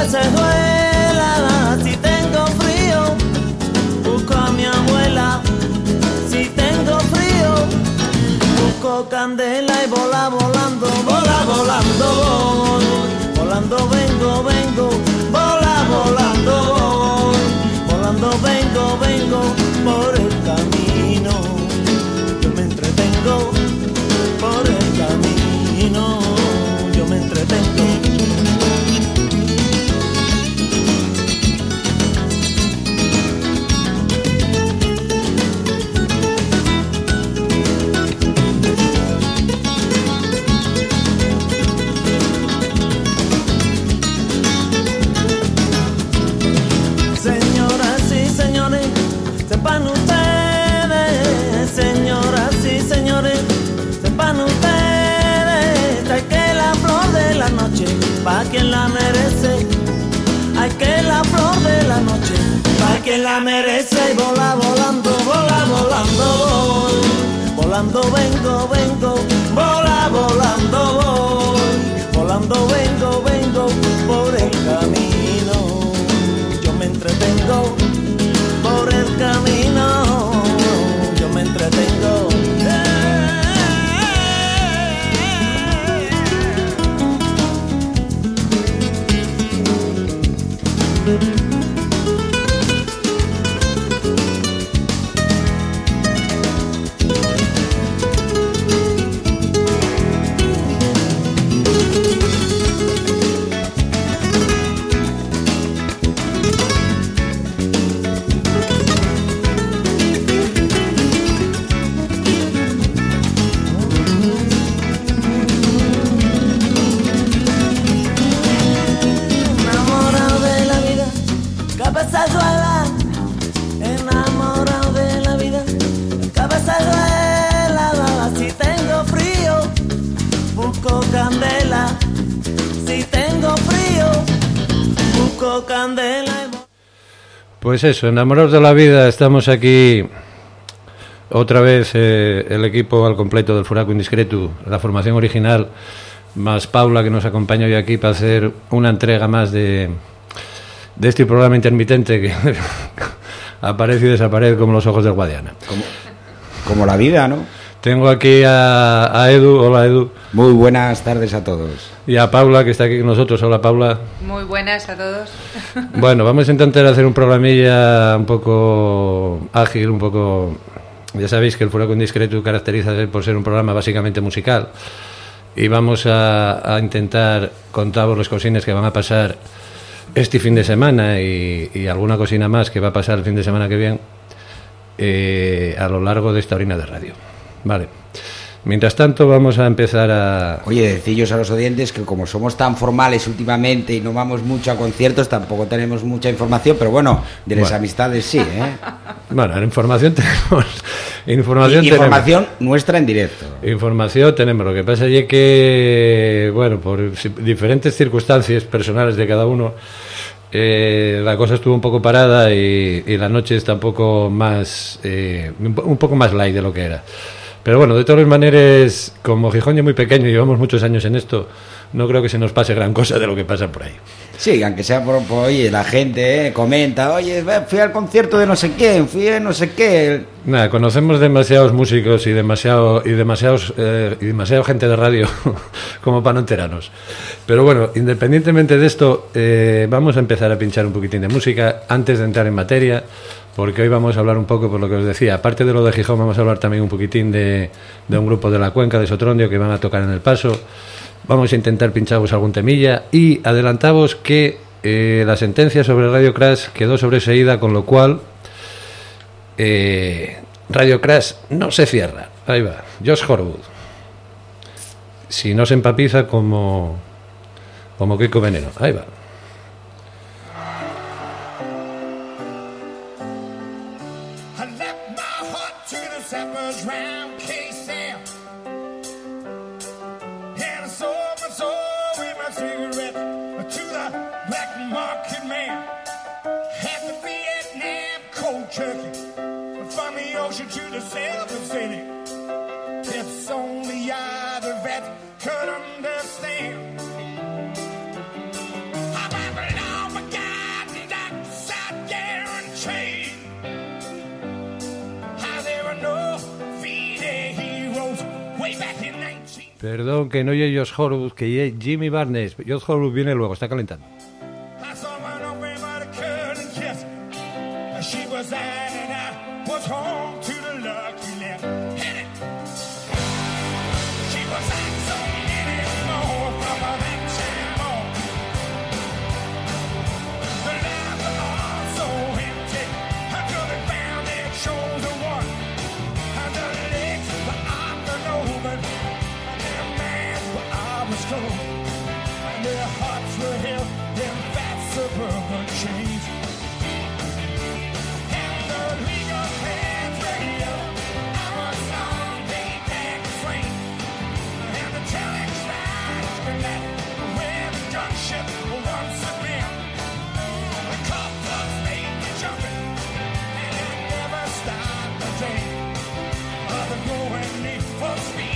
cacerola. Si tengo frío, busco a mi abuela. Si tengo frío, busco candela y vola volando, vola volando, voy. Volando vengo, vengo, vola volando, voy. Volando vengo, vengo por el camino. Yo me entretengo por el camino. Yo me entretengo. Sepan ustedes, señoras y señores, sepan ustedes, hay que la flor de la noche, pa' quien la merece, hay que la flor de la noche, pa' quien la merece, y vola volando, voy, volando vengo, vengo, vola volando voy, volando vengo, vengo por el camino, yo me entretengo. Por el camino, yo me entretengo. Enamorado de la vida, cabeza duela. Si tengo frío, busco candela. Si tengo frío, busco candela. Pues eso, enamorados de la vida, estamos aquí otra vez, el equipo al completo del Furaco Indiscreto, la formación original, más Paula, que nos acompaña hoy aquí para hacer una entrega más de este programa intermitente que aparece y desaparece como los ojos del Guadiana. Como la vida, ¿no? Tengo aquí a Edu. Hola, Edu. Muy buenas tardes a todos. Y a Paula, que está aquí con nosotros. Hola, Paula. Muy buenas a todos. Bueno, vamos a intentar hacer un programilla un poco ágil, un poco... Ya sabéis que el Furaco Indiscreto caracteriza por ser un programa básicamente musical. Y vamos a intentar contaros los cosines que van a pasar este fin de semana y alguna cosina más que va a pasar el fin de semana que viene a lo largo de esta orina de radio. Vale. Mientras tanto vamos a empezar a... Oye, decillos a los oyentes que como somos tan formales últimamente y no vamos mucho a conciertos, tampoco tenemos mucha información, pero bueno, de las amistades sí, ¿eh? Bueno, la información tenemos. Información nuestra en directo. Información tenemos. Lo que pasa es que, bueno, por diferentes circunstancias personales de cada uno, la cosa estuvo un poco parada y la noche está un poco más light de lo que era. Pero bueno, de todas maneras, como Gijón es muy pequeño y llevamos muchos años en esto, no creo que se nos pase gran cosa de lo que pasa por ahí. Sí, aunque sea por oye, la gente comenta, oye, fui al concierto de no sé quién, fui a no sé qué. Nada, conocemos demasiados músicos y demasiada gente de radio como para no enterarnos. Pero bueno, independientemente de esto, vamos a empezar a pinchar un poquitín de música antes de entrar en materia, porque hoy vamos a hablar un poco, por lo que os decía, aparte de lo de Gijón, vamos a hablar también un poquitín de un grupo de la cuenca de Sotrondio que van a tocar en El Paso. Vamos a intentar pincharos algún temilla y adelantamos que la sentencia sobre Radio Crash quedó sobreseída, con lo cual Radio Crash no se cierra. Ahí va, Josh Horwood. Si no se empapiza como Kiko Veneno. Ahí va. Could understand. I'm Perdón, que no oye Josh Horwood, que oye Jimmy Barnes. Josh Horwood viene luego, está calentando. And their hearts were held in fat suburban chains. And the legal hands radio, our song came back to swing. And the telling slides connect with the gunship once again. The cop bus made me jumping, and I never stopped to think of the growing need for speed.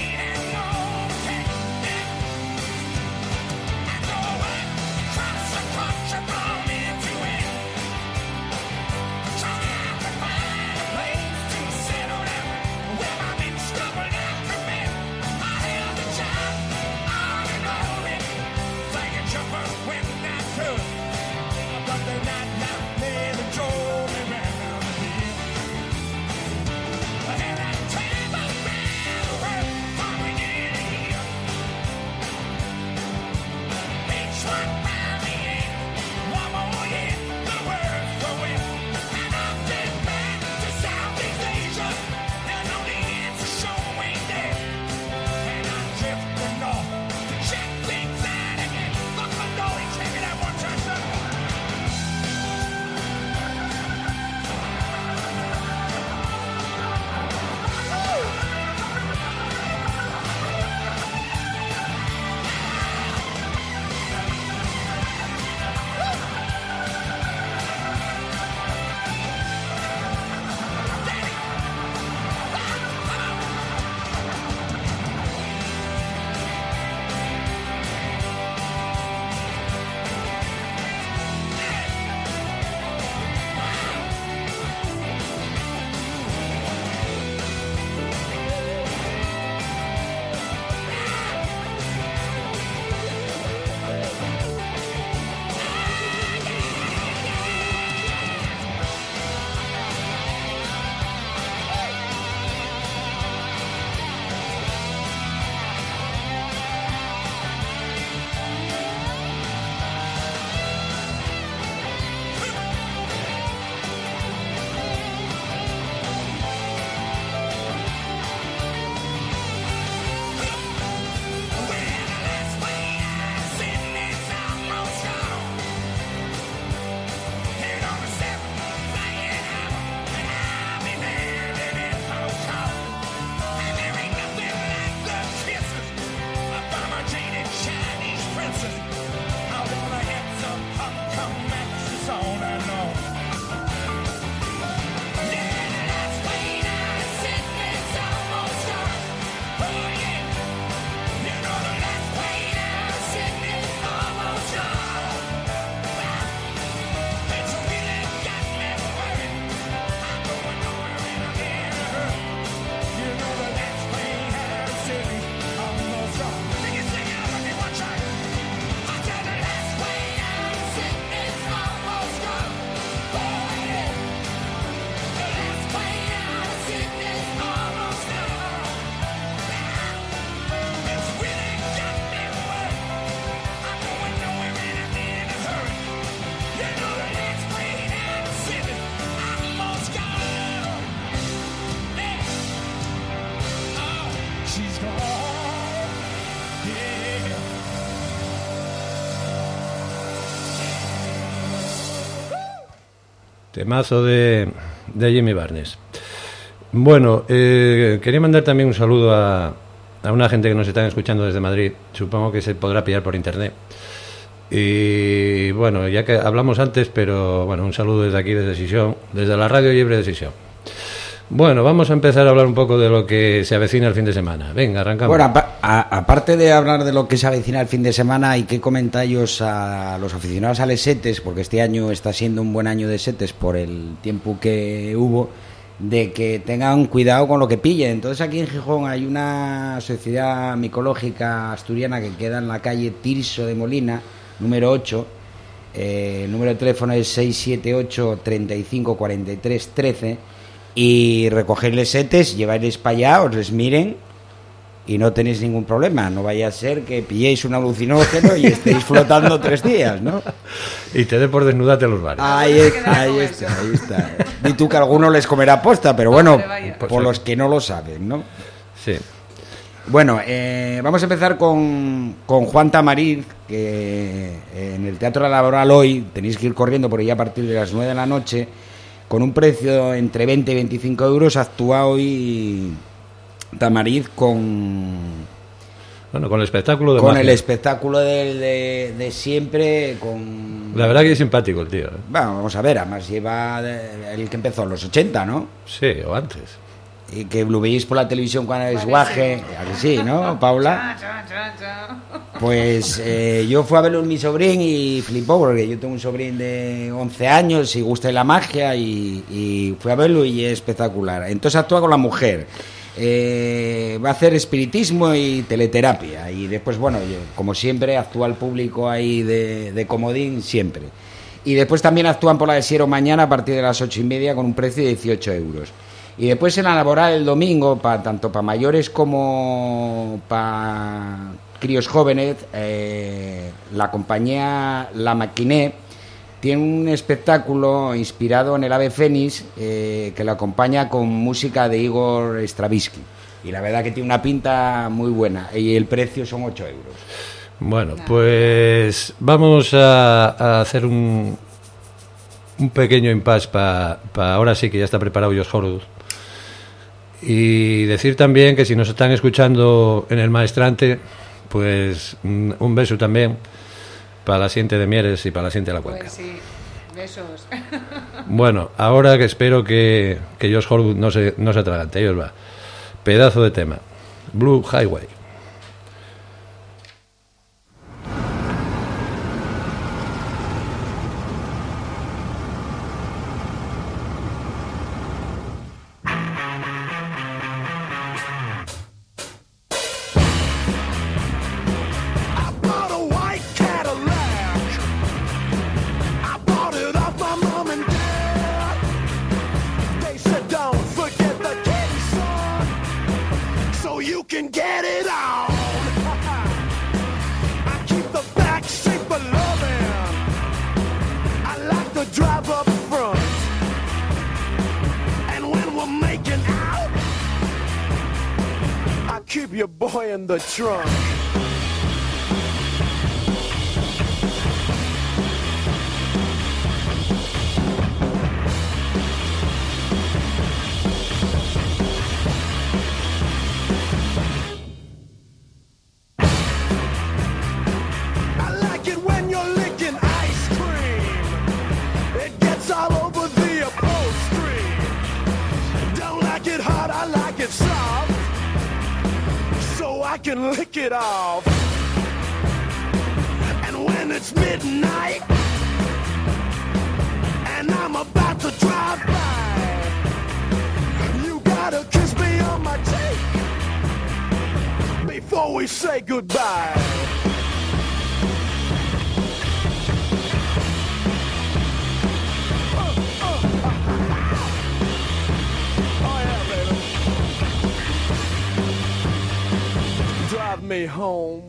Temazo de Jimmy Barnes. Bueno, quería mandar también un saludo a una gente que nos están escuchando desde Madrid. Supongo que se podrá pillar por internet. Y bueno, ya que hablamos antes, pero bueno, un saludo desde aquí, desde Sisión, desde la Radio Libre de Sisión. Bueno, vamos a empezar a hablar un poco de lo que se avecina el fin de semana. Venga, arrancamos. Bueno, aparte de hablar de lo que se avecina el fin de semana, hay que comentarios a los aficionados a les setes, porque este año está siendo un buen año de setes por el tiempo que hubo. de que tengan cuidado con lo que pillen. Entonces aquí en Gijón hay una sociedad micológica asturiana que queda en la calle Tirso de Molina, número 8. El número de teléfono es 678 35 43 13 y recogerles setes, llevarles para allá, os les miren y no tenéis ningún problema. No vaya a ser que pilléis un alucinógeno y estéis flotando 3 días, ¿no? Y te dé por desnudarte en los bares. Ahí está. Y tú que alguno les comerá posta, pero bueno, Hombre, vaya. por los que no lo saben, ¿no? Sí. Bueno, vamos a empezar con Juan Tamariz, que en el Teatro Laboral hoy tenéis que ir corriendo por ahí a partir de las 9 de la noche, con un precio entre 20 y 25 euros. Actúa hoy Tamariz Bueno, con el espectáculo de con magia. el espectáculo de siempre, con... La verdad que es simpático el tío, ¿eh? Bueno, vamos a ver, además lleva el que empezó en los 80, ¿no? Sí, o antes. Y que lo veis por la televisión cuando es guaje, ¿a que sí, ¿no, Paula? Pues yo fui a verlo con mi sobrín y flipó, porque yo tengo un sobrín de 11 años y gusta de la magia y fui a verlo y es espectacular. Entonces actúa con la mujer. Va a hacer espiritismo y teleterapia y después, bueno, como siempre actúa el público ahí de comodín siempre. Y después también actúan por la de Siero mañana a partir de las 8:30 con un precio de 18 euros. Y después en la laboral el domingo, tanto para mayores como para críos jóvenes, la compañía La Maquiné tiene un espectáculo inspirado en el Ave Fénix que lo acompaña con música de Igor Stravinsky. Y la verdad que tiene una pinta muy buena. Y el precio son 8 euros. Bueno, pues vamos a hacer un pequeño impasse para ahora sí que ya está preparado Josh Horwood. Y decir también que si nos están escuchando en el Maestrante, pues un beso también para la gente de Mieres y para la gente de la Cuenca. Pues sí, besos. Bueno, ahora que espero que Josh Horwood no se atragante, ahí os va. Pedazo de tema. Blue Highway. I bought a white Cadillac. I bought it off my mom and dad. They said don't forget the key, son, so you can get it on. I keep the back seat for loving. I like to drive up front. And when we're making out, I keep your boy in the trunk. I like it when you're licking ice cream. It gets all over the upholstery. Don't like it hot, I like it soft, so I can lick it off. And when it's midnight and I'm about to drive by, you gotta kiss me on my cheek before we say goodbye. Oh yeah, baby. Drive me home.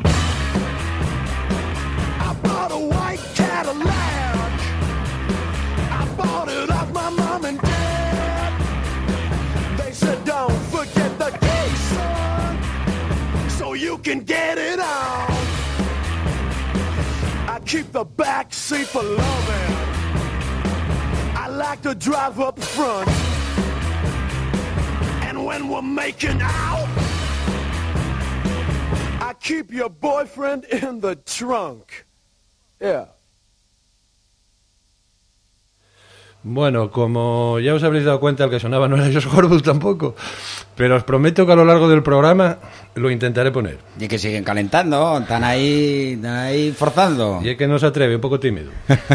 I bought a white Cadillac. I bought it off my mom and dad. They said don't forget the key, son, so you can get it on. I keep the back seat for loving. I like to drive up front. And when we're making out, I keep your boyfriend in the trunk. Yeah. Bueno, como ya os habréis dado cuenta, el que sonaba no era Josh Horwood tampoco. Pero os prometo que a lo largo del programa lo intentaré poner. Y que siguen calentando, están ahí forzando. Y es que no se atreve, un poco tímido.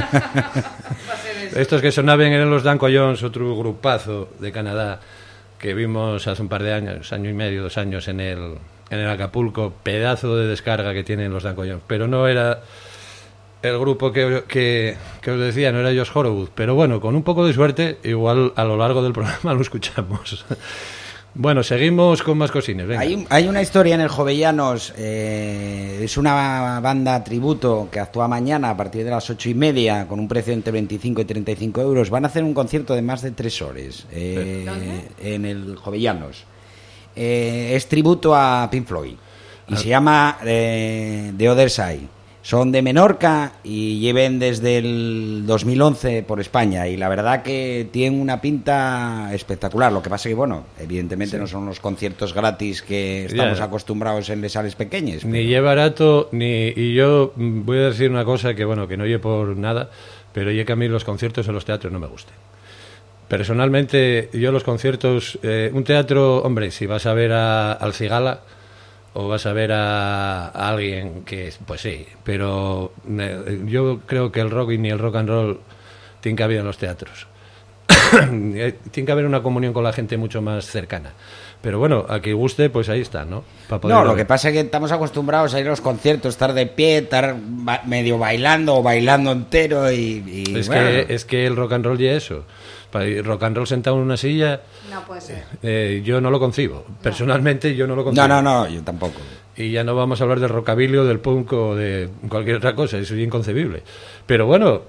Estos que sonaban eran los Danko Jones, otro grupazo de Canadá que vimos hace un par de años, año y medio, 2 años en el Acapulco, pedazo de descarga que tienen los Danko Jones. Pero no era el grupo que os decía, no era Josh Horowitz. Pero bueno, con un poco de suerte, igual a lo largo del programa lo escuchamos. Bueno, seguimos con más cosines. Venga. Hay una historia en el Jovellanos, es una banda tributo que actúa mañana a partir de las 8:30 con un precio entre 25 y 35 euros. Van a hacer un concierto de más de 3 horas en el Jovellanos. Es tributo a Pink Floyd y se llama The Other Side. Son de Menorca y lleven desde el 2011 por España y la verdad que tienen una pinta espectacular. Lo que pasa que, bueno, evidentemente no son los conciertos gratis que estamos acostumbrados en las sales pequeñas. Ni es barato, y yo voy a decir una cosa que, bueno, que no oye por nada, pero oye que a mí los conciertos en los teatros no me gustan. Personalmente, yo los conciertos, un teatro, hombre, si vas a ver al Cigala o vas a ver a alguien que, pues sí, pero yo creo que el rock y ni el rock and roll tiene que haber en los teatros. Tiene que haber una comunión con la gente mucho más cercana. Pero bueno, a que guste, pues ahí está, ¿no? No, lo que pasa es que estamos acostumbrados a ir a los conciertos, estar de pie, estar medio bailando o bailando entero y bueno. Es que el rock and roll ya es eso. Para ir rock and roll sentado en una silla, no puede ser. Yo no lo concibo. Personalmente yo no lo concibo. No, yo tampoco. Y ya no vamos a hablar del rockabilly o del punk o de cualquier otra cosa, eso es inconcebible. Pero bueno,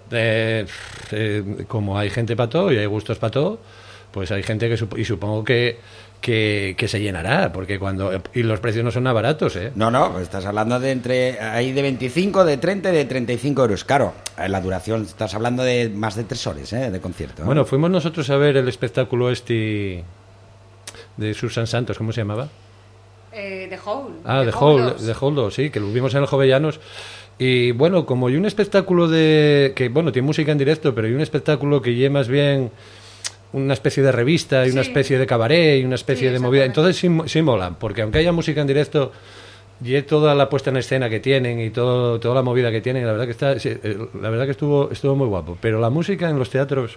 como hay gente para todo y hay gustos para todo, pues hay gente y supongo que se llenará, porque y los precios no son nada baratos, ¿eh? No, estás hablando hay de 25, de 30 y de 35 euros. Claro, la duración, estás hablando de más de 3 horas de concierto. Bueno, fuimos nosotros a ver el espectáculo de Susan Santos, ¿cómo se llamaba? The Hole. The Hole, sí, que lo vimos en el Jovellanos. Y bueno, como hay un espectáculo que, bueno, tiene música en directo, pero hay un espectáculo que lleva más bien una especie de revista y una especie de cabaret y una especie de movida. Entonces sí molan, porque aunque haya música en directo y toda la puesta en escena que tienen y toda la movida que tienen, la verdad que estuvo muy guapo. Pero la música en los teatros,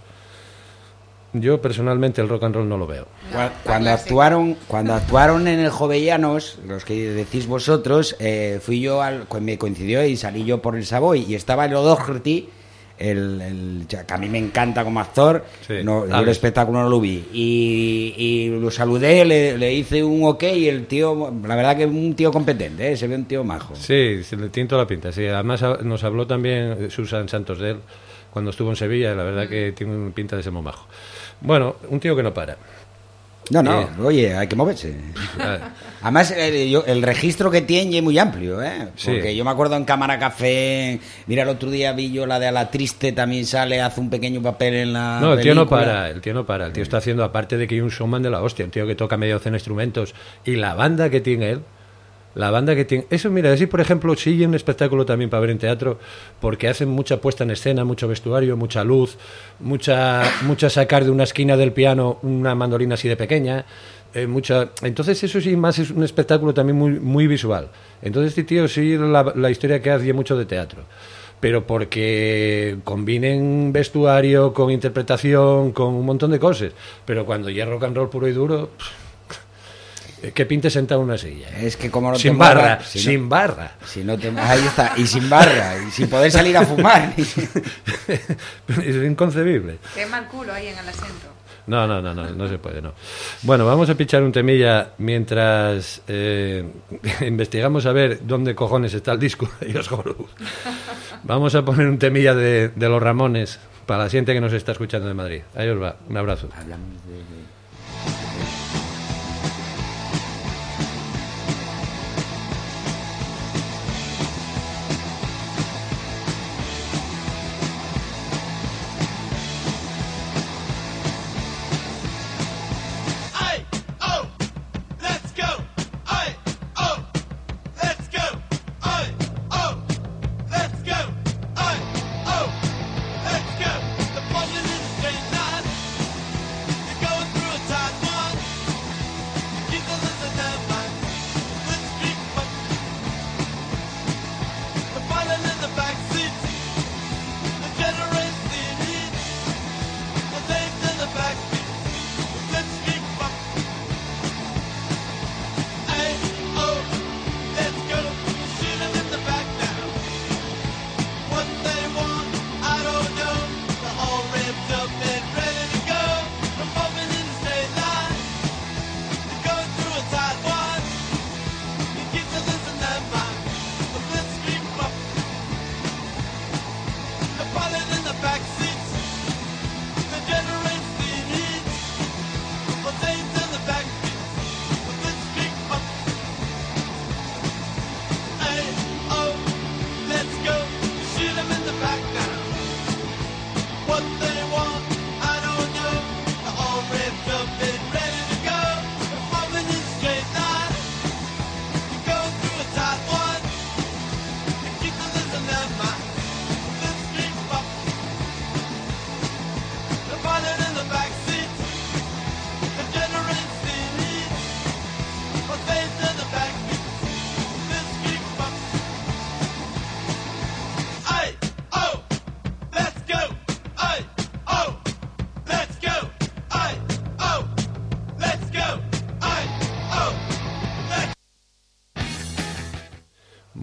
yo personalmente el rock and roll no lo veo. Cuando actuaron en el Jovellanos, los que decís vosotros, fui yo me coincidió y salí yo por el Savoy y estaba el O'Doherty, que a mí me encanta como actor. Sí, yo el espectáculo no lo vi y lo saludé, le hice un ok y el tío, la verdad que es un tío competente, se ve un tío majo. Sí, se le tiene toda la pinta. Sí, además nos habló también Susan Santos de él cuando estuvo en Sevilla, la verdad que tiene pinta de ser muy majo. Bueno, un tío que no para. No, oye, hay que moverse. Además, el registro que tiene es muy amplio, ¿eh? Porque sí. yo me acuerdo en Cámara Café, mira, el otro día vi yo la de A la Triste, también hace un pequeño papel en la No, el tío no película. para, el tío está haciendo, aparte de que hay un showman de la hostia, un tío que toca media docena de instrumentos, y la banda que tiene él, eso, mira, así por ejemplo sigue un espectáculo también para ver en teatro, porque hacen mucha puesta en escena, mucho vestuario, mucha luz, mucha sacar de una esquina del piano una mandolina así de pequeña, entonces eso sí más es un espectáculo también muy, muy visual. Entonces este tío sí la historia que hace mucho de teatro, pero porque combinen vestuario con interpretación, con un montón de cosas, pero cuando ya rock and roll puro y duro, que pinte sentado en una silla. Es que como no sin te barra, muevas, sin barra. Si no te, ahí está, y sin barra, y sin poder salir a fumar. Es inconcebible. Qué mal culo hay en el asiento. No se puede, no. Bueno, vamos a pinchar un temilla mientras investigamos a ver dónde cojones está el disco de los Horus. Vamos a poner un temilla de los Ramones para la gente que nos está escuchando de Madrid. Ahí os va, un abrazo. Hablamos de... Let's go. The problem is straight line. You're going through a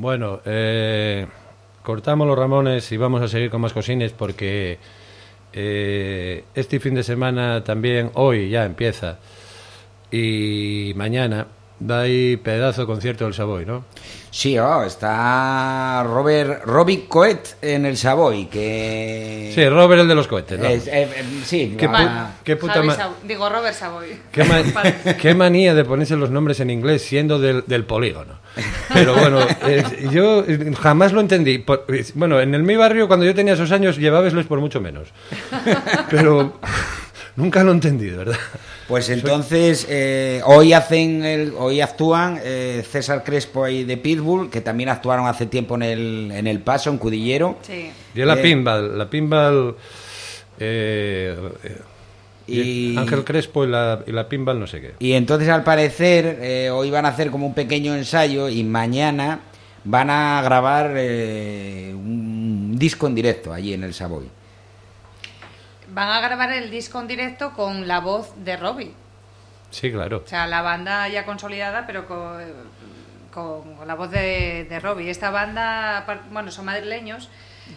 Bueno, cortamos los Ramones y vamos a seguir con más cosines porque este fin de semana también, hoy ya empieza, y mañana va a ir pedazo concierto del Savoy, ¿no? Sí, está Robbie Coet en el Savoy, que... Sí, Robert el de los cohetes, ¿no? Sí, Qué puta Robert Savoy. qué manía de ponerse los nombres en inglés siendo del polígono. Pero bueno, yo jamás lo entendí. Bueno, en mi barrio, cuando yo tenía esos años, llevábaslos por mucho menos. Pero nunca lo entendí, de verdad. Pues entonces, hoy actúan César Crespo y de Pitbull, que también actuaron hace tiempo en el Paso, en Cudillero. Sí. Y la Pinball... y Ángel Crespo y la Pinball no sé qué. Y entonces, al parecer, hoy van a hacer como un pequeño ensayo y mañana van a grabar un disco en directo allí en el Savoy. Van a grabar el disco en directo con la voz de Robbie. Sí, claro. O sea, la banda ya consolidada, pero con la voz de Robbie. Esta banda, bueno, son madrileños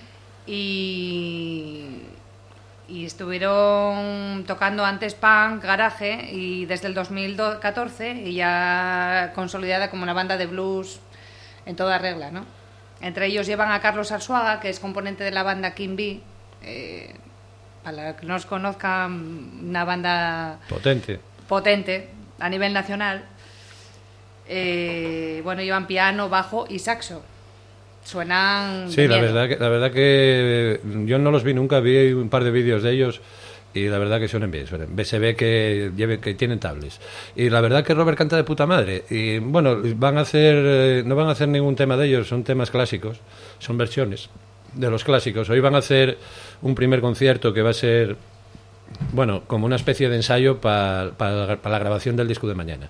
y estuvieron tocando antes punk, garaje, y desde el 2014 y ya consolidada como una banda de blues en toda regla, ¿no? Entre ellos llevan a Carlos Arzuaga, que es componente de la banda King Bee. Para los que no os conozcan, una banda potente a nivel nacional. Bueno, llevan piano, bajo y saxo. Suenan sí, la verdad que yo no los vi nunca, vi un par de vídeos de ellos y la verdad que suenan bien. Se ve que tienen tables. Y la verdad que Robert canta de puta madre. Y bueno, no van a hacer ningún tema de ellos, son temas clásicos, son versiones de los clásicos. Hoy van a hacer un primer concierto que va a ser, bueno, como una especie de ensayo para la grabación del disco de mañana,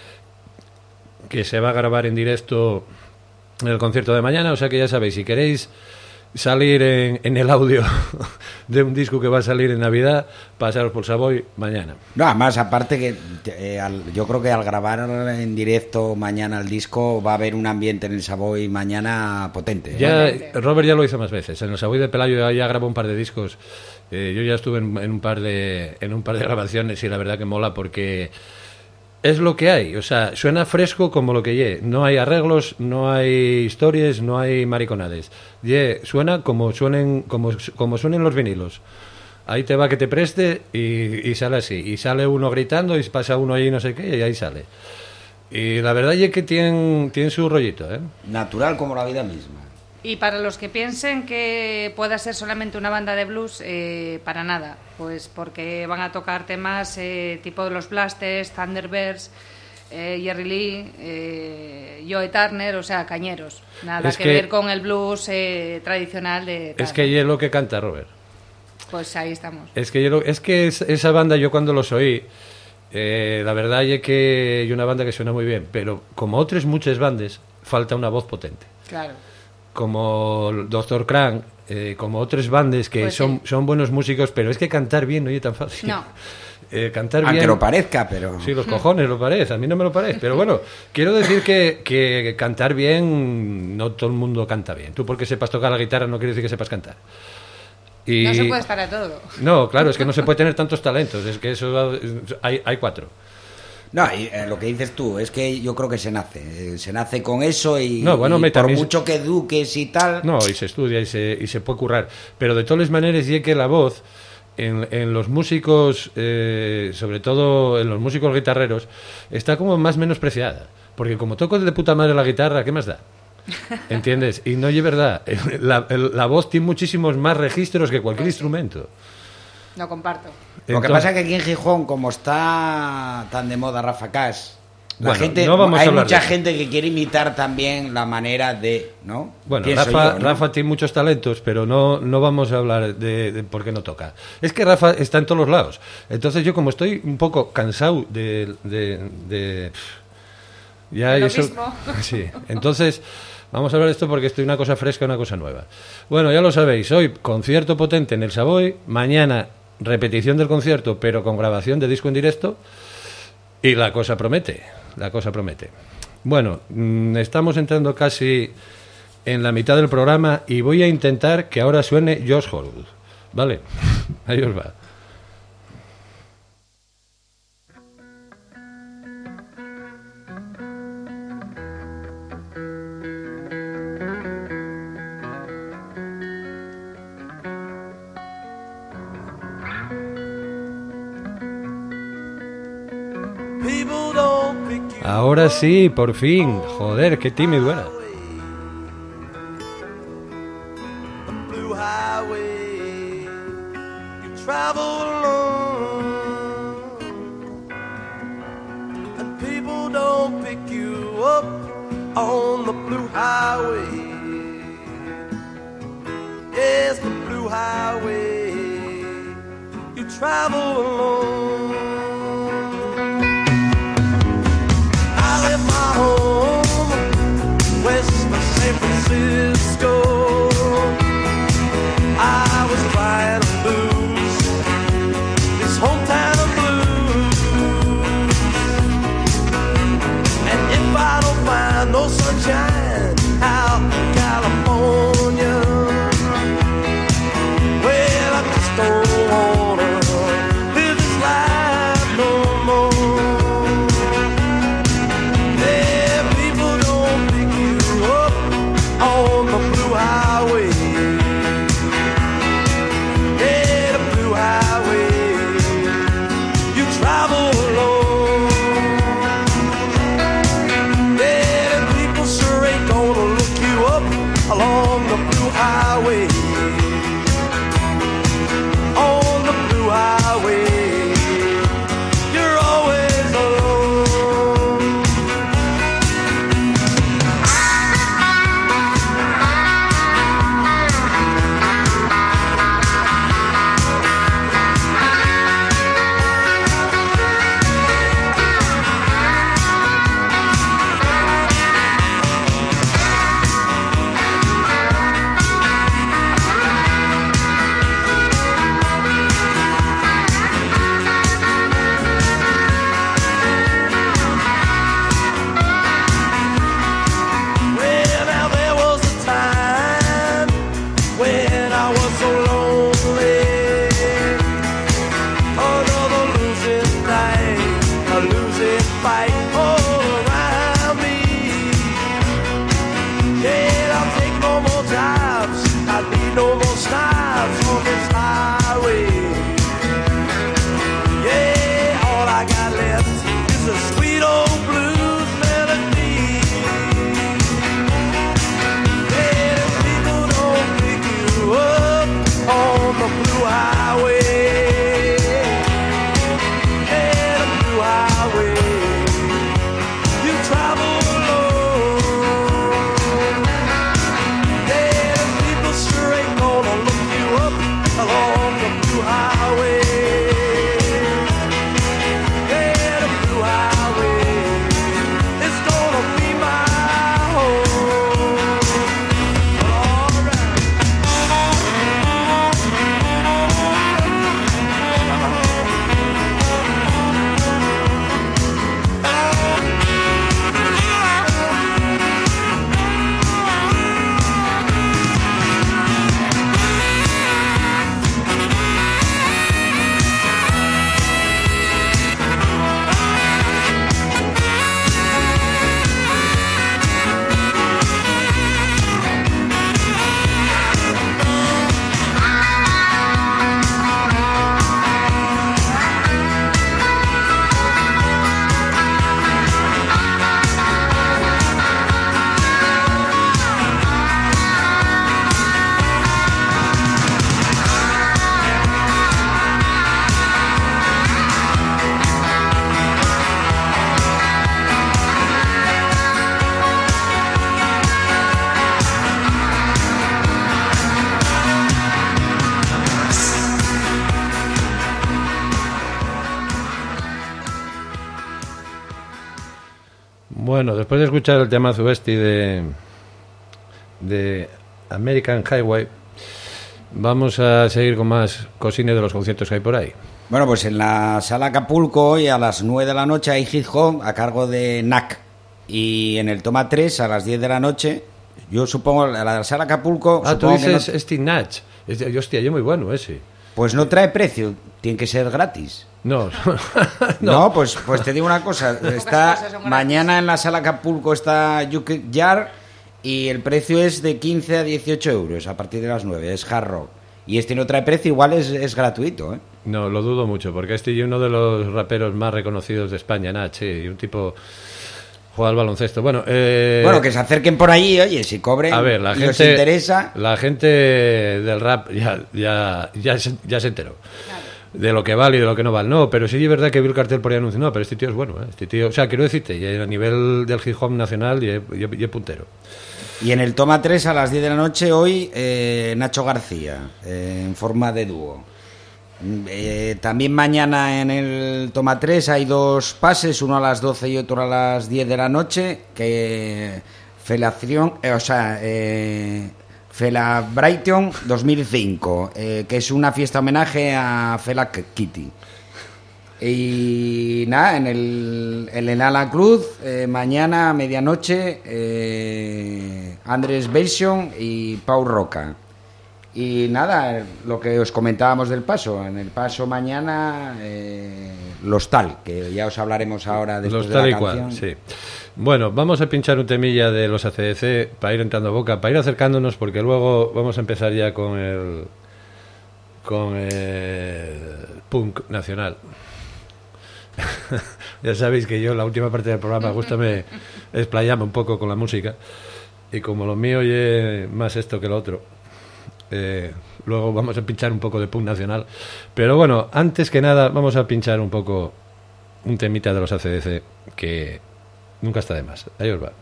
que se va a grabar en directo en el concierto de mañana. O sea que ya sabéis, si queréis salir en el audio de un disco que va a salir en Navidad, pasaros por Savoy mañana. No, además, aparte que yo creo que al grabar en directo mañana el disco va a haber un ambiente en el Savoy mañana potente. Robert ya lo hizo más veces. En el Savoy de Pelayo ya grabó un par de discos. Yo ya estuve en un par de grabaciones y la verdad que mola porque es lo que hay, o sea, suena fresco como lo que no hay arreglos, no hay historias, no hay mariconades. Suena como suenen los vinilos. Ahí te va que te preste y sale así. Y sale uno gritando y pasa uno ahí no sé qué y ahí sale. Y la verdad es que tiene su rollito, ¿eh? Natural como la vida misma. Y para los que piensen que pueda ser solamente una banda de blues, para nada, pues porque van a tocar temas tipo de los Blasters, Thunderbirds, Jerry Lee, Joe Turner, o sea, cañeros. Nada que ver con el blues tradicional de... Es que es lo que canta Robert. Pues ahí estamos. Es que esa banda yo cuando los oí, la verdad es que hay una banda que suena muy bien, pero como otras muchas bandas, falta una voz potente. Claro. Como Dr. Crank, como otras bandas que pues son buenos músicos, pero es que cantar bien no es tan fácil. No. Cantar aunque bien, lo parezca, pero... Sí, los cojones lo parece, a mí no me lo parece. Pero bueno, quiero decir que cantar bien, no todo el mundo canta bien. Tú porque sepas tocar la guitarra no quiere decir que sepas cantar. Y... No se puede estar a todo. No, claro, es que no se puede tener tantos talentos, es que eso hay 4. No, y lo que dices tú, es que yo creo que se nace con eso y, no, bueno, y por también mucho que eduques y tal... No, y se estudia y se puede currar, pero de todas maneras y que la voz en los músicos, sobre todo en los músicos guitarreros, está como más menospreciada, porque como toco de puta madre la guitarra, ¿qué más da? ¿Entiendes? Y no es verdad, la voz tiene muchísimos más registros que cualquier instrumento. No comparto. Lo que pasa es que aquí en Gijón, como está tan de moda Rafa Cas, hay mucha gente que quiere imitar también la manera de, ¿no? Bueno, ¿no? Rafa tiene muchos talentos, pero no vamos a hablar de por qué no toca. Es que Rafa está en todos los lados. Entonces yo como estoy un poco cansado ya lo eso, mismo. sí. Entonces vamos a hablar de esto porque estoy una cosa fresca, una cosa nueva. Bueno, ya lo sabéis, hoy concierto potente en el Savoy, mañana repetición del concierto, pero con grabación de disco en directo, y la cosa promete. Bueno, estamos entrando casi en la mitad del programa y voy a intentar que ahora suene Josh Horwood. ¿Vale? Ahí os va. People don't pick you Ahora sí, por fin. Joder, qué tímido era. blue highway. You travel alone, and people don't pick you up on the blue highway. Yes, the blue highway. You travel alone. I left my home west of San Francisco. I was trying to lose this hometown blues, and if I don't find no sunshine out in California, well, I just don't wanna live this life no more. Yeah, people don't pick you up on the blue highway. Yeah, the blue highway. You travel alone. Yeah, the people sure ain't gonna look you up along the blue highway. On the blue highway, you're always alone. Well, now there was a time when I was so lonely. Another losing night, a losing fight all around me. Yeah, I'll take no more jobs, I need no more stops on this highway. Yeah, all I got left is a sweet old blues melody. Yeah, people don't pick you up on the blue highway. Yeah, the blue highway. You travel alone. Yeah, people sure ain't gonna look you up along the blue highway. Yeah, the blue highway. It's gonna be my home. All right. Bueno, después de escuchar el temazo este de American Highway, vamos a seguir con más cosines de los conciertos que hay por ahí. Bueno, pues en la Sala Acapulco hoy a las 9 de la noche hay hip hop a cargo de NAC. Y en el Toma 3 a las 10 de la noche Yo supongo, la sala Acapulco... Ah, tú supongo que dices no- Steve Natch. Hostia, yo muy bueno ese. Pues no trae precio, tiene que ser gratis. No, No, pues te digo una cosa. cosas Está son gratis. mañana en la sala Acapulco está Yuke Jar y el precio es de 15 a 18 euros a partir de las 9. Es hard rock. Y este no trae precio, igual es gratuito, ¿eh? no, lo dudo mucho, porque este es uno de los raperos más reconocidos de España, Natch, sí, y un tipo juega al baloncesto. Bueno, Bueno, que se acerquen por allí, oye, si cobren a ver, la y gente, os interesa. la gente del rap ya se enteró. De lo que vale y de lo que no vale. No, pero sí es verdad que vi el cartel por ahí anunciando. No, pero este tío es bueno, ¿eh? Este tío, o sea, quiero decirte, y a nivel del hip hop nacional, y es puntero. Y en el Toma 3 a las 10 de la noche hoy, Nacho García, en forma de dúo. También mañana en el Toma 3 hay 2 pases, uno a las 12 y otro a las 10 de la noche, que Fela Brighton 2005, que es una fiesta homenaje a Fela Kitty. Y nada, en el Ala Cruz, mañana a medianoche, Andrés Version y Pau Roca. Y nada, lo que os comentábamos del Paso. En el Paso mañana, Los Tal, que ya os hablaremos ahora después Los de tal y la cual, canción. sí. Bueno, vamos a pinchar un temilla de los AC/DC para ir entrando a boca, para ir acercándonos, porque luego vamos a empezar ya con el punk nacional. Ya sabéis que yo la última parte del programa gustame explayarme un poco con la música, y como lo mío es más esto que lo otro, luego vamos a pinchar un poco de punk nacional. Pero bueno, antes que nada vamos a pinchar un poco un temita de los AC/DC que nunca está de más. Ahí os va.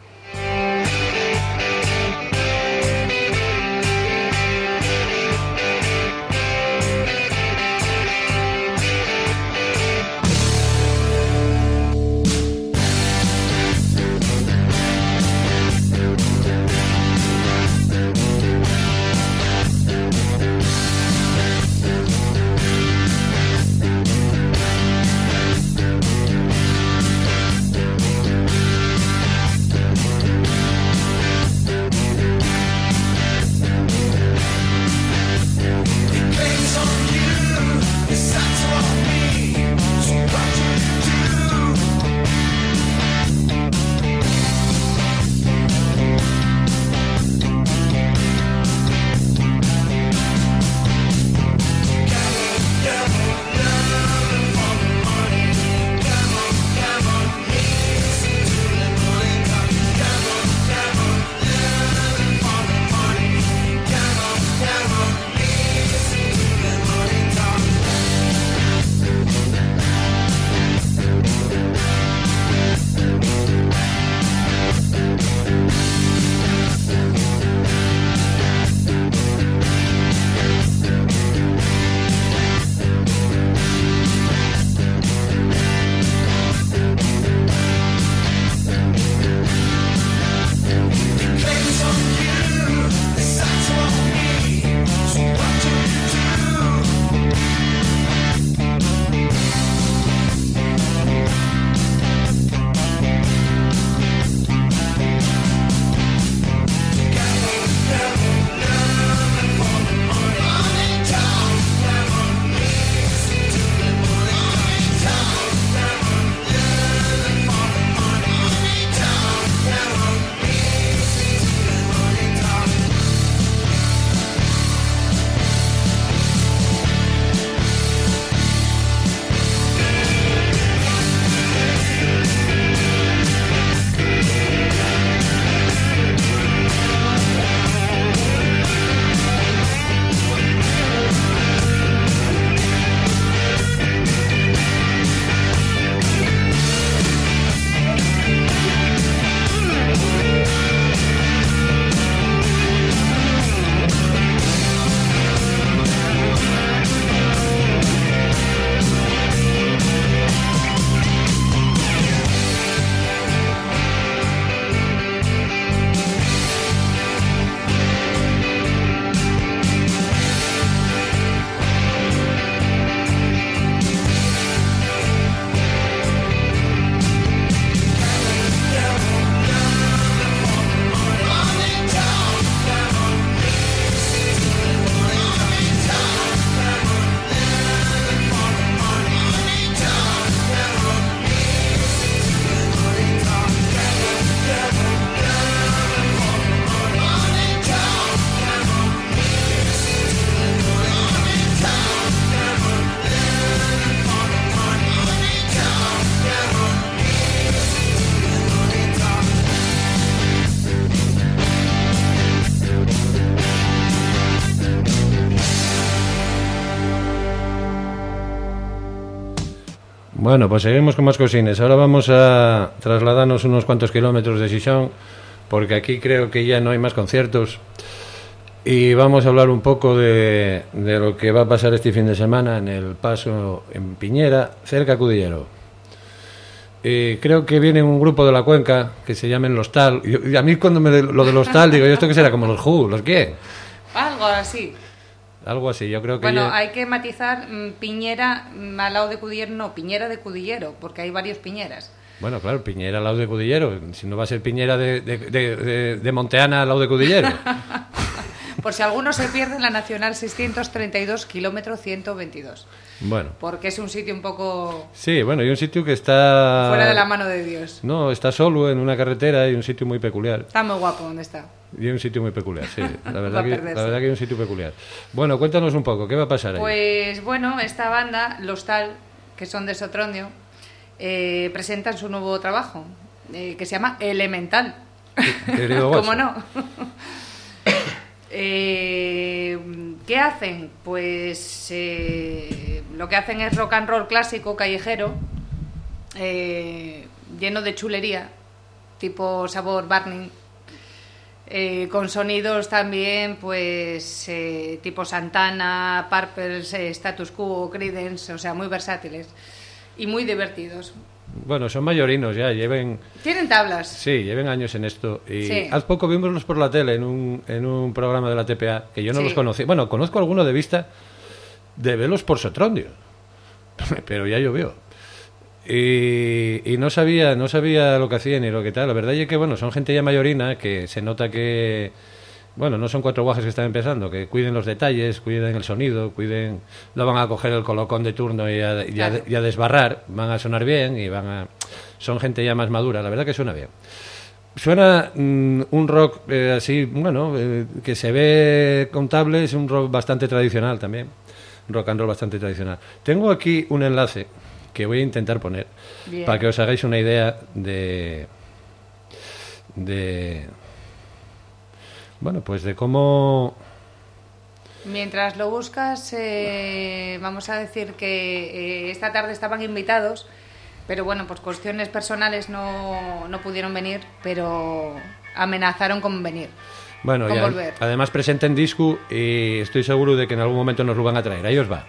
Bueno, pues seguimos con más cosines. Ahora vamos a trasladarnos unos cuantos kilómetros de Xixón, porque aquí creo que ya no hay más conciertos. Y vamos a hablar un poco de lo que va a pasar este fin de semana en el paso en Piñera, cerca de Cudillero. Creo que viene un grupo de la cuenca que se llaman Los Tal. Y a mí cuando lo de Los Tal, digo, ¿esto qué será? ¿Como los Who? ¿Los qué? Algo así. Algo así, yo creo que... Bueno, hay que matizar Piñera al lado de Cudillero, no, Piñera de Cudillero, porque hay varios Piñeras. Bueno, claro, Piñera al lado de Cudillero. Si no va a ser Piñera de Monteana al lado de Cudillero. Por si alguno se pierde en la Nacional 632, kilómetro 122. Bueno. Porque es un sitio un poco... Sí, bueno, y un sitio que está... fuera de la mano de Dios. No, está solo en una carretera y un sitio muy peculiar. Está muy guapo donde está. Y un sitio muy peculiar, sí. La verdad, Va a que perderse. hay un sitio peculiar. Bueno, cuéntanos un poco, ¿qué va a pasar ahí? Pues bueno, esta banda, Los Tal, que son de Sotrondio, presentan su nuevo trabajo, que se llama Elemental. Querido Guaso. ¿Cómo no? ¿Qué hacen? Pues lo que hacen es rock and roll clásico, callejero, lleno de chulería, tipo sabor Burning, con sonidos también, pues tipo Santana, Purple, Status Quo, Creedence, o sea, muy versátiles y muy divertidos. Bueno, son mayorinos ya, Tienen tablas. Sí, lleven años en esto. Y Sí. hace poco vimoslos por la tele en un programa de la TPA, que yo no Sí. los conocí. Bueno, conozco alguno de vista de verlos por Sotrondio, pero ya llovió. Y no sabía lo que hacían ni lo que tal. La verdad es que, bueno, son gente ya mayorina, que se nota que... Bueno, no son cuatro guajes que están empezando, que cuiden los detalles, cuiden el sonido, no van a coger el colocón de turno y a desbarrar, van a sonar bien y son gente ya más madura, la verdad que suena bien. Suena un rock así, bueno, que se ve contable, es un rock bastante tradicional también, un rock and roll bastante tradicional. Tengo aquí un enlace que voy a intentar poner Bien. para que os hagáis una idea de bueno, pues de cómo... Mientras lo buscas, vamos a decir que esta tarde estaban invitados, pero bueno, pues cuestiones personales no pudieron venir, pero amenazaron con venir. Bueno, con y volver. además presenten disco y estoy seguro de que en algún momento nos lo van a traer. Ahí os va.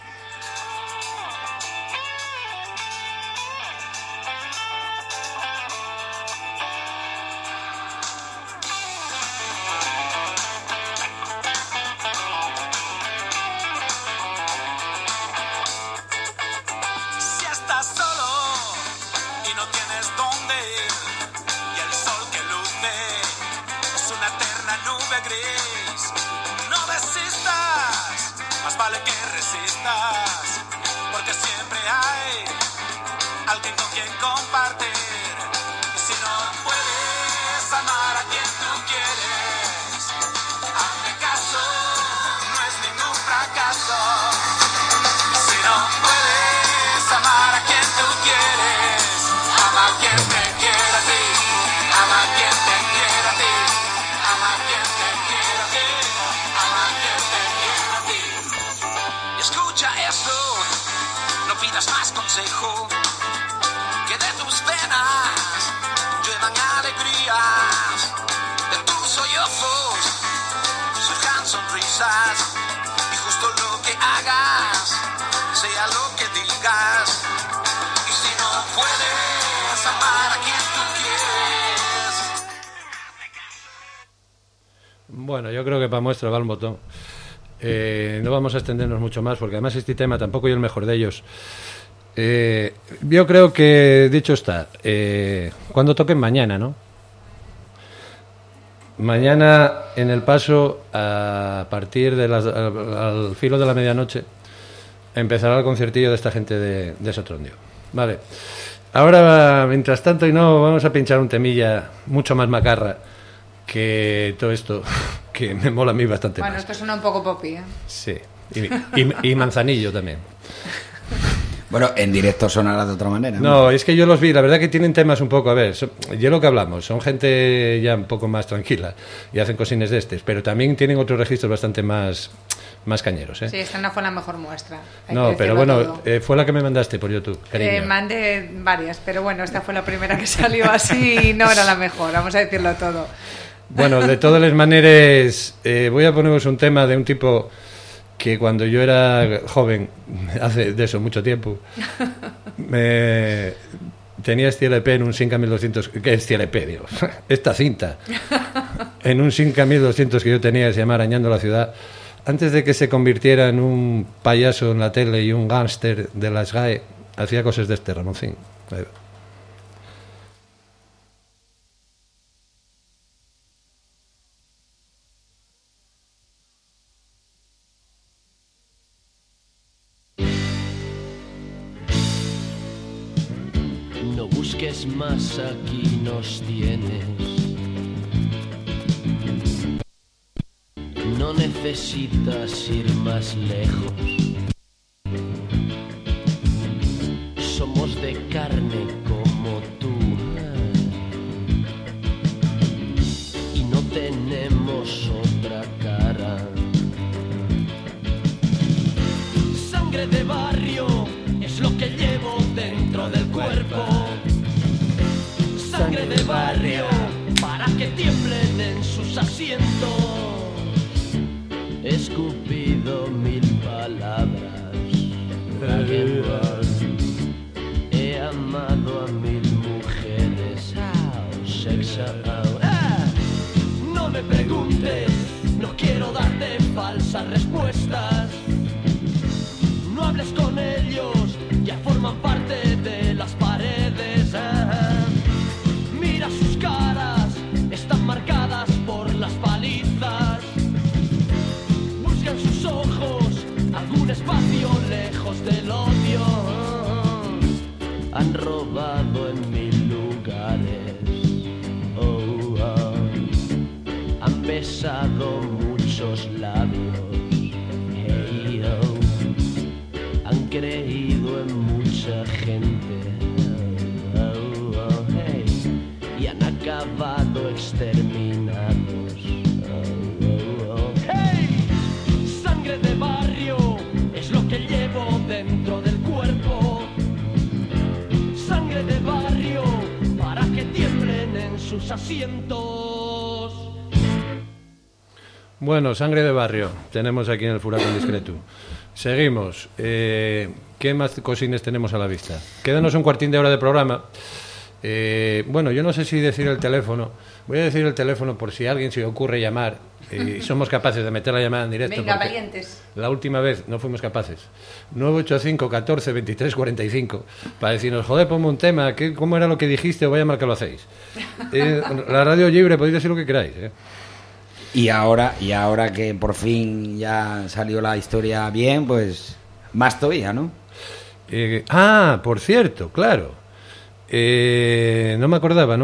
Si estás solo y no tienes dónde ir, y el sol que luce es una eterna nube gris, no desistas, más vale que resistas, porque siempre hay alguien con quien compartir. Y si no puedes amar a quien tú quieres, hazme caso, no es ningún fracaso. Si no puedes amar a quien tú quieres, ama a quien te quiera a ti, ama a quien te quiera a ti, ama a quien te quiera a ti, ama a quien te quiera a ti. Y escucha esto, no pidas más consejo, que de tus venas lluevan alegrías, de tus sollozos surjan sonrisas, y justo lo que hagas sea lo que digas. Y si no puedes amar a quien tú quieres, Bueno, yo creo que para muestra va el botón. No vamos a extendernos mucho más porque además este tema tampoco es el mejor de ellos. Yo creo que, dicho está, cuando toquen mañana, ¿no? Mañana en el paso, a partir de al filo de la medianoche, empezará el conciertillo de esta gente de Sotrondio. Vale. Ahora, mientras tanto, y no, vamos a pinchar un temilla mucho más macarra que todo esto, que me mola a mí bastante Bueno, más. esto suena un poco popi, ¿eh? Sí. Y Manzanillo también. Bueno, en directo sonará de otra manera. No, es que yo los vi, la verdad que tienen temas un poco, a ver, yo lo que hablamos, son gente ya un poco más tranquila y hacen cosines de estos, pero también tienen otros registros bastante más más cañeros, ¿eh? Sí, esta no fue la mejor muestra. Hay No, que pero decirlo bueno, todo. fue la que me mandaste por YouTube, cariño. Mandé varias, pero bueno, esta fue la primera que salió así y no era la mejor, vamos a decirlo todo. Bueno, de todas las maneras, voy a poneros un tema de un tipo que cuando yo era joven, hace de eso mucho tiempo, tenía este LP en un Simca 1200, ¿qué es este LP, digo? Esta cinta, en un Simca 1200 que yo tenía, se llama Arañando la Ciudad, antes de que se convirtiera en un payaso en la tele y un gángster de las GAE, hacía cosas de este Ramoncín. Ahí va. No busques más, aquí nos tienes. No necesitas ir más lejos. Somos de carne como tú. Y no tenemos otra cara. Sangre de barrio es lo que llevo dentro del cuerpo. Sangre de barrio para que tiemblen en sus asientos. He escupido 1000 palabras. Drag and roll. He amado a 1000 mujeres. Sex out. No me preguntes, no quiero darte falsas respuestas. No hables con ellos, ya forman parte de las paredes. Mira sus caras, están marcadas por las palizas. Buscan sus ojos algún espacio lejos del odio. Han robado en 1000 lugares. Oh, oh. Han besado muchos labios. Hey, oh. Han creído en mucha gente. Oh, oh, hey. Y han acabado exterminados. Oh, oh, oh. Hey. Sangre de barrio es lo que llevo dentro del cuerpo. Sangre de barrio para que tiemblen en sus asientos. Bueno, Sangre de barrio tenemos aquí en el Furacán Discreto. Seguimos. ¿Qué más cosines tenemos a la vista? Quédanos un cuartín de hora de programa. Bueno, yo no sé si decir el teléfono. Voy a decir el teléfono por si a alguien se le ocurre llamar y somos capaces de meter la llamada en directo. Venga, porque valientes. la última vez no fuimos capaces. 985 14 23 45 para decirnos, joder, ponme un tema, ¿cómo era lo que dijiste? O vaya mal que lo hacéis. La radio libre, podéis decir lo que queráis. Y ahora que por fin ya salió la historia bien, pues más todavía, ¿no? Por cierto, claro. No me acordaba.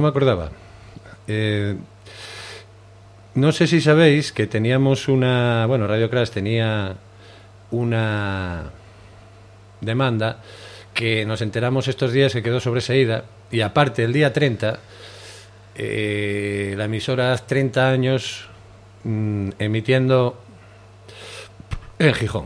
No sé si sabéis que teníamos Radio Crash tenía una demanda que nos enteramos estos días que quedó sobreseída, y aparte el día 30 la emisora 30 años emitiendo en Gijón.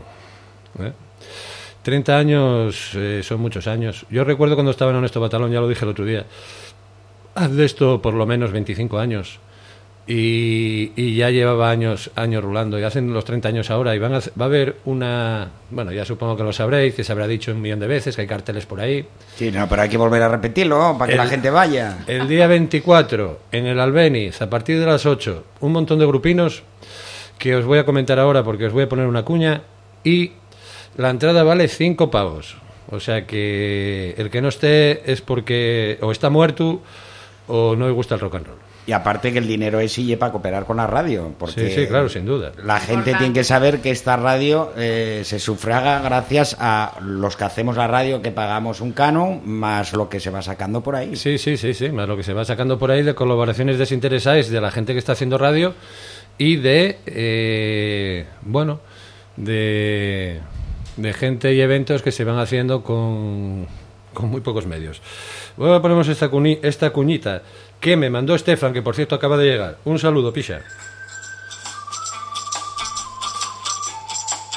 30 años son muchos años. Yo recuerdo cuando estaba en Honesto Batalón, ya lo dije el otro día, haz de esto por lo menos 25 años. Y ya llevaba años rulando, y hacen los 30 años ahora, y va a haber una... Bueno, ya supongo que lo sabréis, que se habrá dicho 1.000.000 de veces, que hay carteles por ahí. Sí, no, pero hay que volver a repetirlo, ¿no? Para que la gente vaya. El día 24, en el Albéniz, a partir de las 8, un montón de grupinos que os voy a comentar ahora porque os voy a poner una cuña, y la entrada vale 5 pavos. O sea que el que no esté es porque o está muerto o no le gusta el rock and roll. Y aparte que el dinero es para cooperar con la radio, porque Sí, claro, sin duda. la gente tiene que saber que esta radio se sufraga gracias a los que hacemos la radio, que pagamos un canon, más lo que se va sacando por ahí. Sí, más lo que se va sacando por ahí de colaboraciones desinteresadas de la gente que está haciendo radio y de gente y eventos que se van haciendo con muy pocos medios. Bueno, ponemos esta cuñita que me mandó Estefan, que por cierto acaba de llegar. Un saludo, Pisha.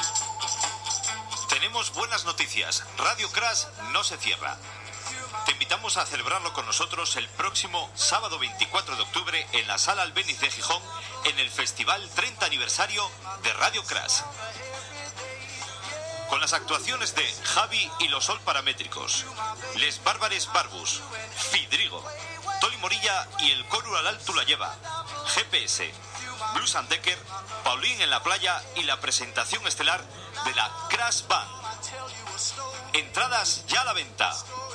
tenemos buenas noticias. Radio Crash no se cierra. Te invitamos a celebrarlo con nosotros el próximo sábado 24 de octubre en la Sala Albéniz de Gijón en el Festival 30 Aniversario de Radio Crash. Con las actuaciones de Javi y los Sol Paramétricos, Les Bárbares Barbus, Fidrigo, Toli Morilla y el Coro al Alto la lleva, GPS, Blues and Decker, Paulín en la playa y la presentación estelar de la Crash Band. Entradas ya a la venta.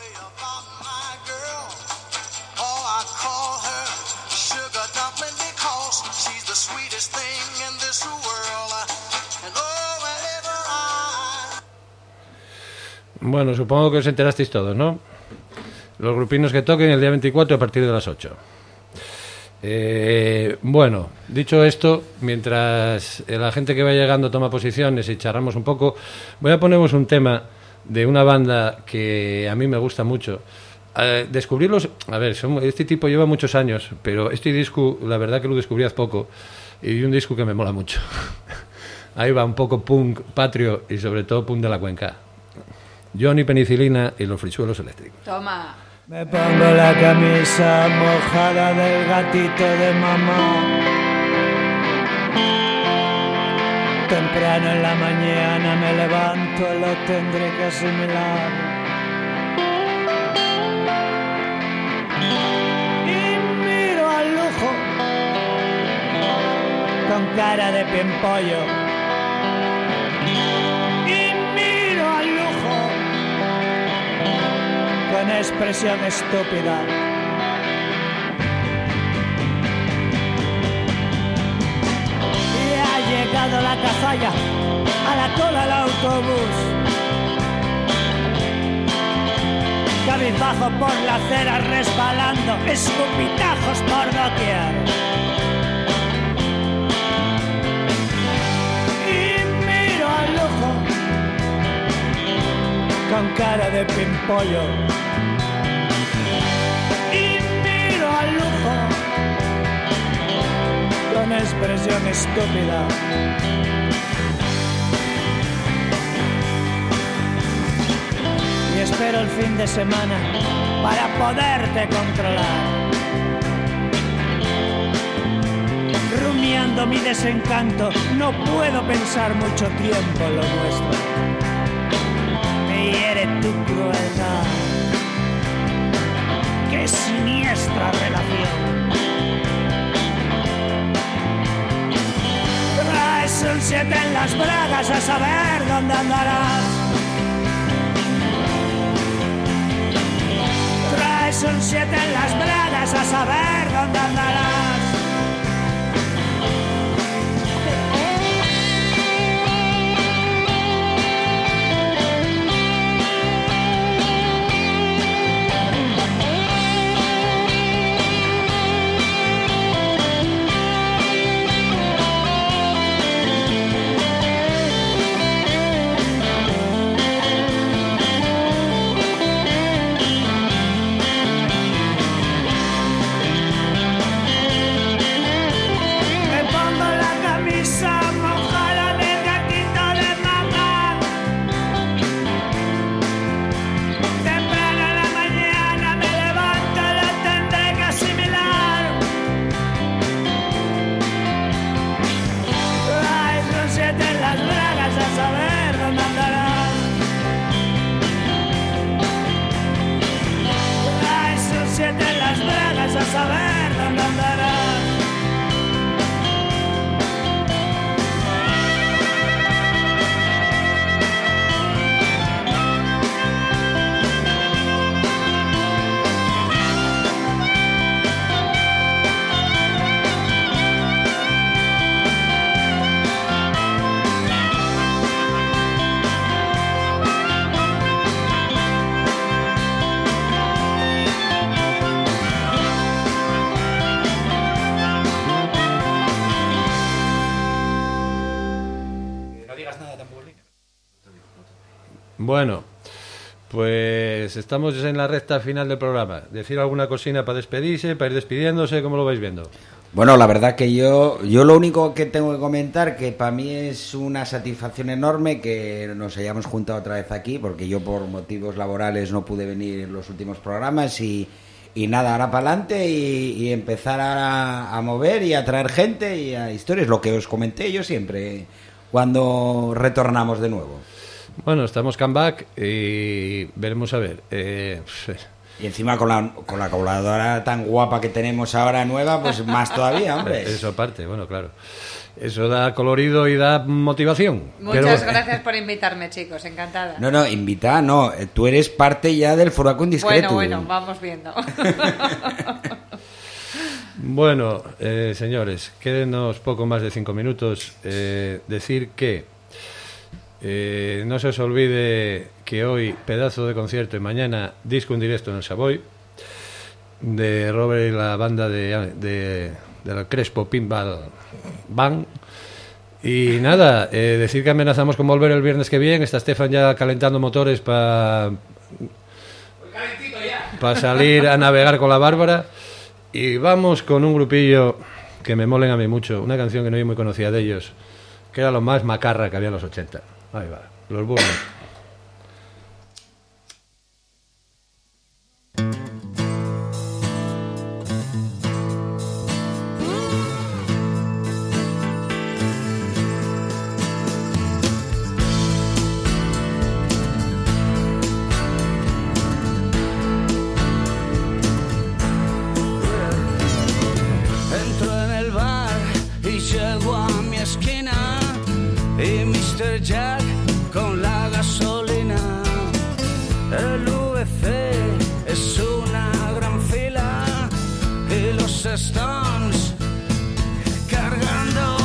Bueno, supongo que os enterasteis todos, ¿no? Los grupinos que toquen el día 24 a partir de las 8. Bueno, dicho esto, mientras la gente que va llegando toma posiciones y charramos un poco, voy a poneros un tema de una banda que a mí me gusta mucho. Descubrirlos, a ver, este tipo lleva muchos años, pero este disco, la verdad que lo descubrí hace poco, y un disco que me mola mucho. Ahí va un poco punk patrio y sobre todo punk de la Cuenca. Johnny Penicilina y los Frichuelos Eléctricos. Toma. Me pongo la camisa mojada del gatito de mamá. Temprano en la mañana me levanto, lo tendré que asimilar. Y miro al lujo con cara de piempollo. Con expresión estúpida. Y ha llegado la cazalla a la cola del autobús. Cabizbajo por la acera resbalando, escupitajos por doquier. Y miro al lujo con cara de pimpollo. Al lujo con expresión estúpida. Y espero el fin de semana para poderte controlar, rumiando mi desencanto. No puedo pensar mucho tiempo en lo nuestro. Me hiere tu crueldad. ¡Qué siniestra relación! Traes un 7 en las bragas a saber dónde andarás. Traes un 7 en las bragas a saber dónde andarás. A saber dónde andarás. Bueno, pues estamos en la recta final del programa. ¿Decir alguna cosina para despedirse, para ir despidiéndose? ¿Cómo lo vais viendo? Bueno, la verdad que yo lo único que tengo que comentar, que para mí es una satisfacción enorme que nos hayamos juntado otra vez aquí, porque yo por motivos laborales no pude venir en los últimos programas y nada, ahora para adelante y empezar a mover y a traer gente y a historias, lo que os comenté yo siempre cuando retornamos de nuevo. Bueno, estamos comeback y veremos a ver. Y encima con la colaboradora tan guapa que tenemos ahora nueva, pues más todavía, hombre. Eso aparte, bueno, claro. Eso da colorido y da motivación. Muchas gracias por invitarme, chicos, encantada. No, invita, no. Tú eres parte ya del Furaco Indiscreto. Bueno, vamos viendo. Bueno, señores, quédenos poco más de 5 minutos. Decir que no se os olvide que hoy pedazo de concierto y mañana disco en directo en el Savoy de Robert y la banda de la Crespo Pinball Band. Y nada, decir que amenazamos con volver el viernes que viene. Está Estefan ya calentando motores para salir a navegar con la Bárbara. Y vamos con un grupillo que me molen a mí mucho, una canción que no hay muy conocida de ellos, que era lo más macarra que había en los 80. Ahí va, los Burros. Entro en el bar y llego a mi esquina y Mr. Jack con la gasolina. El VC es una gran fila y los Stones cargando